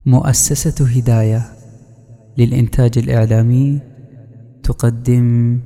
مؤسسة هداية للإنتاج الإعلامي تقدم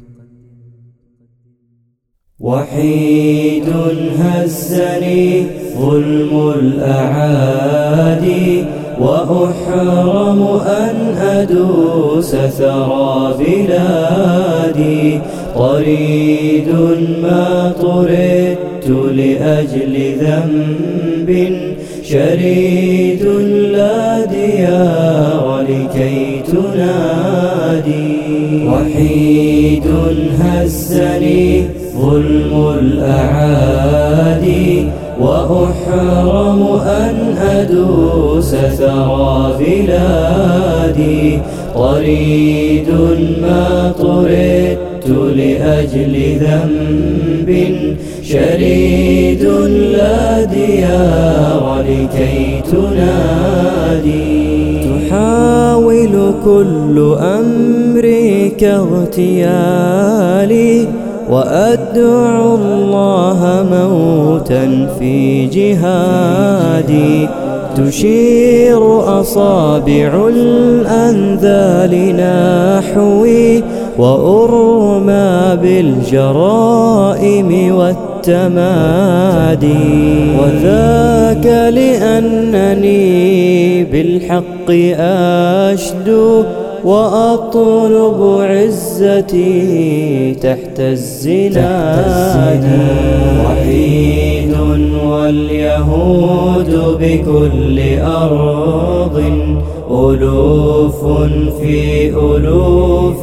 وحيد هزني ظلم الأعادي وأحرم أن أدوس ثرى بلادي طريد ما طردت لأجل ذنب شريد لا ديار لكي تنادي وحيد هزني ظلم الأعادي وأحرم أن أدوس ثرى بلادي طريد ما طردت لأجل ذنب شريد لا ديار لكي تنادي تحاول كل أمرك اغتيالي وأدعو الله موتا في جهادي تشير أصابع الأنذال نحوي وأرمى بالجرائم والتمادي وذاك لأنني بالحق أشدو وأطلب عزتي تحت الزناد وحيد واليهود بكل أرض ألوف في ألوف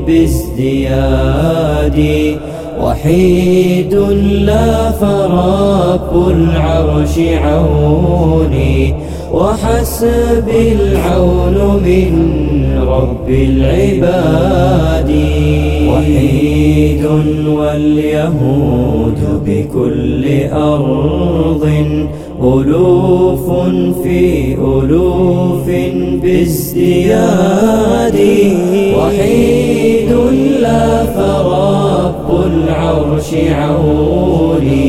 بازديادي وحيد لا فرب العرش عوني وحسبي العون من رب العباد وحيد واليهود بكل أرض ألوف في ألوف بازدياد وحيد لا فرب العرش عوني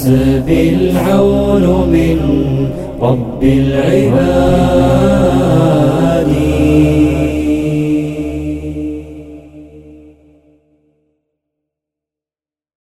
وحسبي العون من رب العباد